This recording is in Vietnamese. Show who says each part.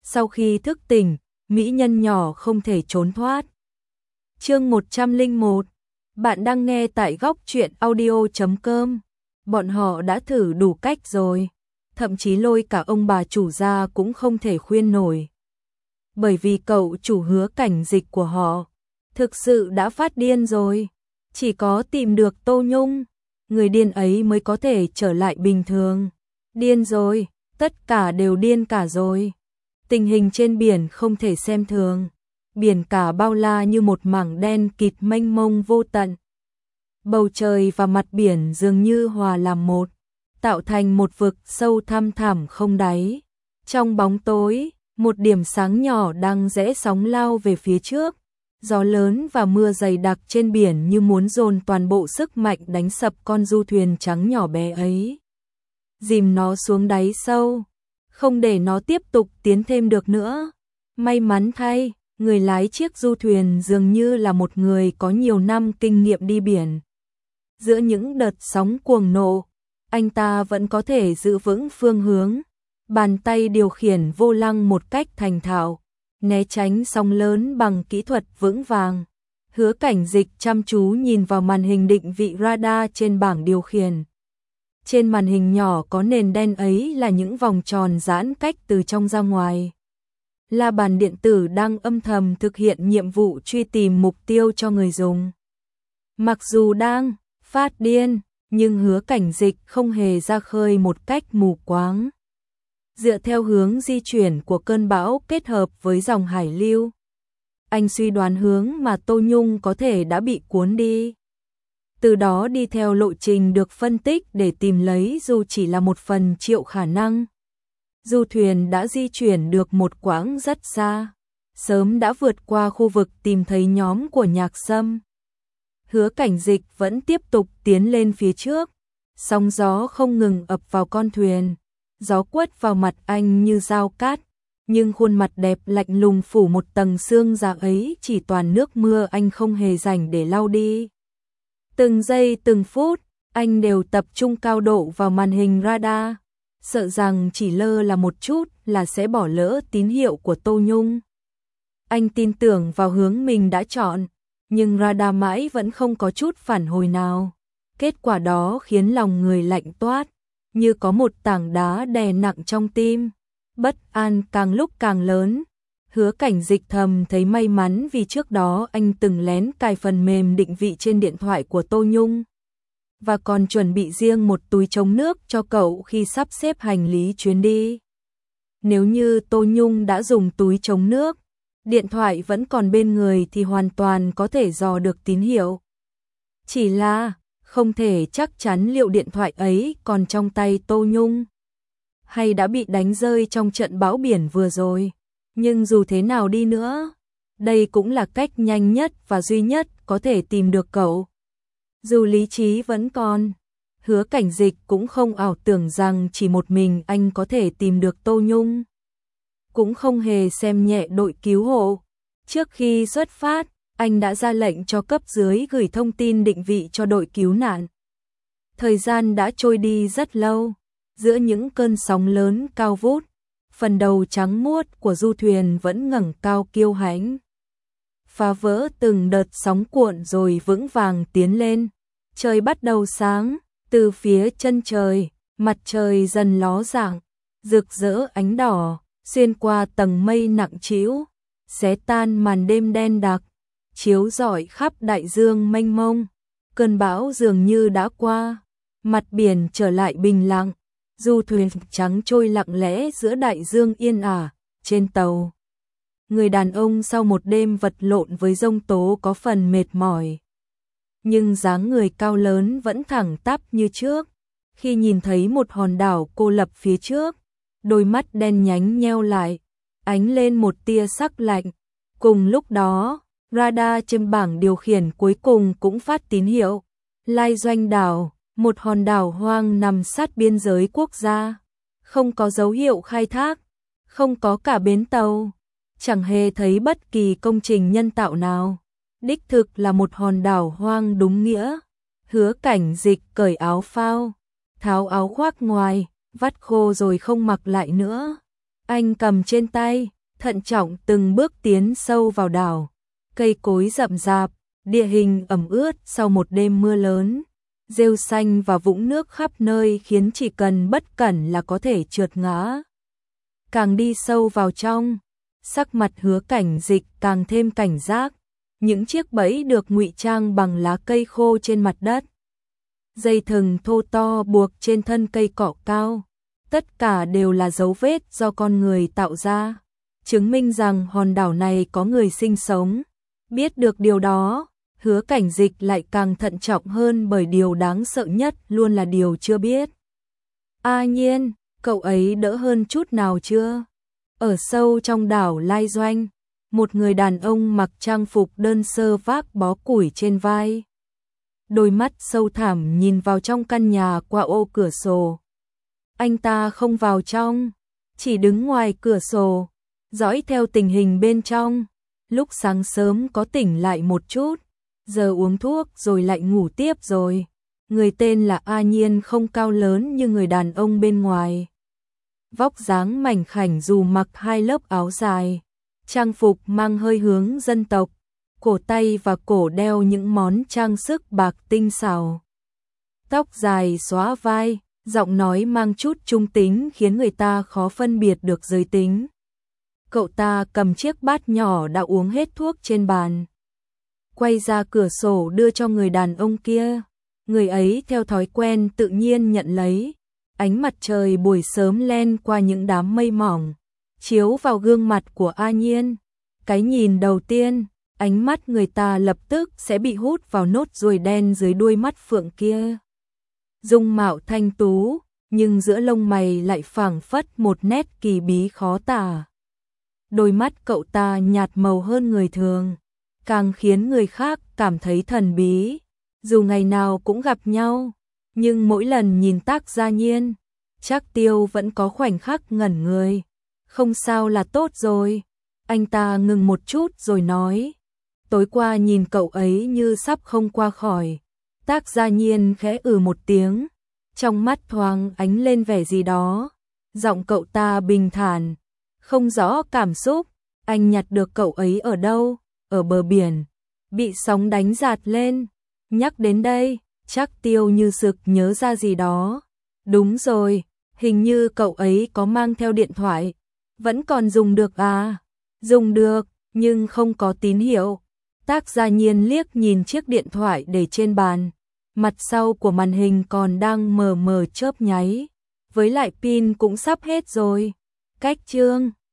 Speaker 1: Sau khi thức tỉnh, mỹ nhân nhỏ không thể trốn thoát. Chương 101. Bạn đang nghe tại góc truyện audio.com. Bọn họ đã thử đủ cách rồi, thậm chí lôi cả ông bà chủ ra cũng không thể khuyên nổi. Bởi vì cậu chủ Hứa Cảnh Dịch của họ thực sự đã phát điên rồi, chỉ có tìm được Tô Nhung, người điên ấy mới có thể trở lại bình thường. Điên rồi, tất cả đều điên cả rồi. Tình hình trên biển không thể xem thường, biển cả bao la như một mảng đen kịt mênh mông vô tận. Bầu trời và mặt biển dường như hòa làm một, tạo thành một vực sâu thăm thẳm không đáy. Trong bóng tối, một điểm sáng nhỏ đang rẽ sóng lao về phía trước. Gió lớn và mưa dày đặc trên biển như muốn dồn toàn bộ sức mạnh đánh sập con du thuyền trắng nhỏ bé ấy, dìm nó xuống đáy sâu, không để nó tiếp tục tiến thêm được nữa. May mắn thay, người lái chiếc du thuyền dường như là một người có nhiều năm kinh nghiệm đi biển. Giữa những đợt sóng cuồng nộ, anh ta vẫn có thể giữ vững phương hướng, bàn tay điều khiển vô lăng một cách thành thạo, né tránh sóng lớn bằng kỹ thuật vững vàng. Hứa Cảnh Dịch chăm chú nhìn vào màn hình định vị radar trên bảng điều khiển. Trên màn hình nhỏ có nền đen ấy là những vòng tròn giãn cách từ trong ra ngoài. La bàn điện tử đang âm thầm thực hiện nhiệm vụ truy tìm mục tiêu cho người dùng. Mặc dù đang phát điên, nhưng Hứa Cảnh Dịch không hề ra khơi một cách mù quáng. Dựa theo hướng di chuyển của cơn bão kết hợp với dòng hải lưu, anh suy đoán hướng mà Tô Nhung có thể đã bị cuốn đi. Từ đó đi theo lộ trình được phân tích để tìm lấy dù chỉ là một phần triệu khả năng. Du thuyền đã di chuyển được một quãng rất xa, sớm đã vượt qua khu vực tìm thấy nhóm của Nhạc Sâm. Hứa Cảnh Dịch vẫn tiếp tục tiến lên phía trước, sóng gió không ngừng ập vào con thuyền, gió quất vào mặt anh như dao cát, nhưng khuôn mặt đẹp lạnh lùng phủ một tầng sương già ấy chỉ toàn nước mưa anh không hề rảnh để lau đi. Từng giây từng phút, anh đều tập trung cao độ vào màn hình radar, sợ rằng chỉ lơ là một chút là sẽ bỏ lỡ tín hiệu của Tô Nhung. Anh tin tưởng vào hướng mình đã chọn, nhưng radar mãi vẫn không có chút phản hồi nào. Kết quả đó khiến lòng người lạnh toát, như có một tảng đá đè nặng trong tim. Bất an càng lúc càng lớn. Hứa Cảnh Dịch thầm thấy may mắn vì trước đó anh từng lén cài phần mềm định vị trên điện thoại của Tô Nhung, và còn chuẩn bị riêng một túi chống nước cho cậu khi sắp xếp hành lý chuyến đi. Nếu như Tô Nhung đã dùng túi chống nước, điện thoại vẫn còn bên người thì hoàn toàn có thể dò được tín hiệu. Chỉ là không thể chắc chắn liệu điện thoại ấy còn trong tay Tô Nhung, hay đã bị đánh rơi trong trận bão biển vừa rồi. Nhưng dù thế nào đi nữa, đây cũng là cách nhanh nhất và duy nhất có thể tìm được cậu. Dù lý trí vẫn còn, Hứa Cảnh Dịch cũng không ảo tưởng rằng chỉ một mình anh có thể tìm được Tô Nhung. Cũng không hề xem nhẹ đội cứu hộ. Trước khi xuất phát, anh đã ra lệnh cho cấp dưới gửi thông tin định vị cho đội cứu nạn. Thời gian đã trôi đi rất lâu, giữa những cơn sóng lớn cao vút, phần đầu trắng muốt của du thuyền vẫn ngẩng cao kiêu hãnh, phá vỡ từng đợt sóng cuộn rồi vững vàng tiến lên. Trời bắt đầu sáng, từ phía chân trời, mặt trời dần ló dạng, rực rỡ ánh đỏ, xuyên qua tầng mây nặng trĩu, xé tan màn đêm đen đặc, chiếu rọi khắp đại dương mênh mông. Cơn bão dường như đã qua, mặt biển trở lại bình lặng, du thuyền trắng trôi lặng lẽ giữa đại dương yên ả. Trên tàu, người đàn ông sau một đêm vật lộn với giông tố có phần mệt mỏi, nhưng dáng người cao lớn vẫn thẳng tắp như trước. Khi nhìn thấy một hòn đảo cô lập phía trước, đôi mắt đen nhánh nheo lại, ánh lên một tia sắc lạnh. Cùng lúc đó, radar trên bảng điều khiển cuối cùng cũng phát tín hiệu. Lai Doanh đảo, một hòn đảo hoang nằm sát biên giới quốc gia, không có dấu hiệu khai thác, không có cả bến tàu, chẳng hề thấy bất kỳ công trình nhân tạo nào. Đích thực là một hòn đảo hoang đúng nghĩa. Hứa Cảnh Dịch cởi áo phao, tháo áo khoác ngoài, vắt khô rồi không mặc lại nữa. Anh cầm trên tay thận trọng từng bước tiến sâu vào đảo. Cây cối rậm rạp, địa hình ẩm ướt sau một đêm mưa lớn. Rêu xanh và vũng nước khắp nơi khiến chỉ cần bất cẩn là có thể trượt ngã. Càng đi sâu vào trong, sắc mặt Hứa Cảnh Dịch càng thêm cảnh giác. Những chiếc bẫy được ngụy trang bằng lá cây khô trên mặt đất. Dây thừng thô to buộc trên thân cây cỏ cao. Tất cả đều là dấu vết do con người tạo ra, chứng minh rằng hòn đảo này có người sinh sống. Biết được điều đó, Hứa Cảnh Dịch lại càng thận trọng hơn bởi điều đáng sợ nhất luôn là điều chưa biết. A Nhiên, cậu ấy đỡ hơn chút nào chưa? Ở sâu trong đảo Lai Doanh, một người đàn ông mặc trang phục đơn sơ vác bó củi trên vai. Đôi mắt sâu thẳm nhìn vào trong căn nhà qua ô cửa sổ. Anh ta không vào trong, chỉ đứng ngoài cửa sổ, dõi theo tình hình bên trong. Lúc sáng sớm có tỉnh lại một chút, giờ uống thuốc rồi lại ngủ tiếp rồi. Người tên là A Nhiên không cao lớn như người đàn ông bên ngoài. Vóc dáng mảnh khảnh dù mặc hai lớp áo dài, trang phục mang hơi hướng dân tộc, cổ tay và cổ đeo những món trang sức bạc tinh xảo. Tóc dài xõa vai, giọng nói mang chút trung tính khiến người ta khó phân biệt được giới tính. Cậu ta cầm chiếc bát nhỏ đã uống hết thuốc trên bàn, quay ra cửa sổ đưa cho người đàn ông kia. Người ấy theo thói quen tự nhiên nhận lấy. Ánh mặt trời buổi sớm len qua những đám mây mỏng, chiếu vào gương mặt của A Nhiên. Cái nhìn đầu tiên, ánh mắt người ta lập tức sẽ bị hút vào nốt ruồi đen dưới đuôi mắt phượng kia. Dung mạo thanh tú, nhưng giữa lông mày lại phảng phất một nét kỳ bí khó tả. Đôi mắt cậu ta nhạt màu hơn người thường, càng khiến người khác cảm thấy thần bí. Dù ngày nào cũng gặp nhau, nhưng mỗi lần nhìn Tác Gia Nhiên, Trác Tiêu vẫn có khoảnh khắc ngẩn người. Không sao là tốt rồi. Anh ta ngừng một chút rồi nói. Tối qua nhìn cậu ấy như sắp không qua khỏi. Tác Gia Nhiên khẽ một tiếng, trong mắt thoáng ánh lên vẻ gì đó. Giọng cậu ta bình thản, không rõ cảm xúc. Anh nhặt được cậu ấy ở đâu? Ở bờ biển, bị sóng đánh dạt lên. Nhắc đến đây, Trác Tiêu như sực nhớ ra gì đó. Đúng rồi, hình như cậu ấy có mang theo điện thoại. Vẫn còn dùng được à? Dùng được, nhưng không có tín hiệu. Tác Gia Nhiên liếc nhìn chiếc điện thoại để trên bàn. Mặt sau của màn hình còn đang mờ mờ chớp nháy. Với lại pin cũng sắp hết rồi. Cách chương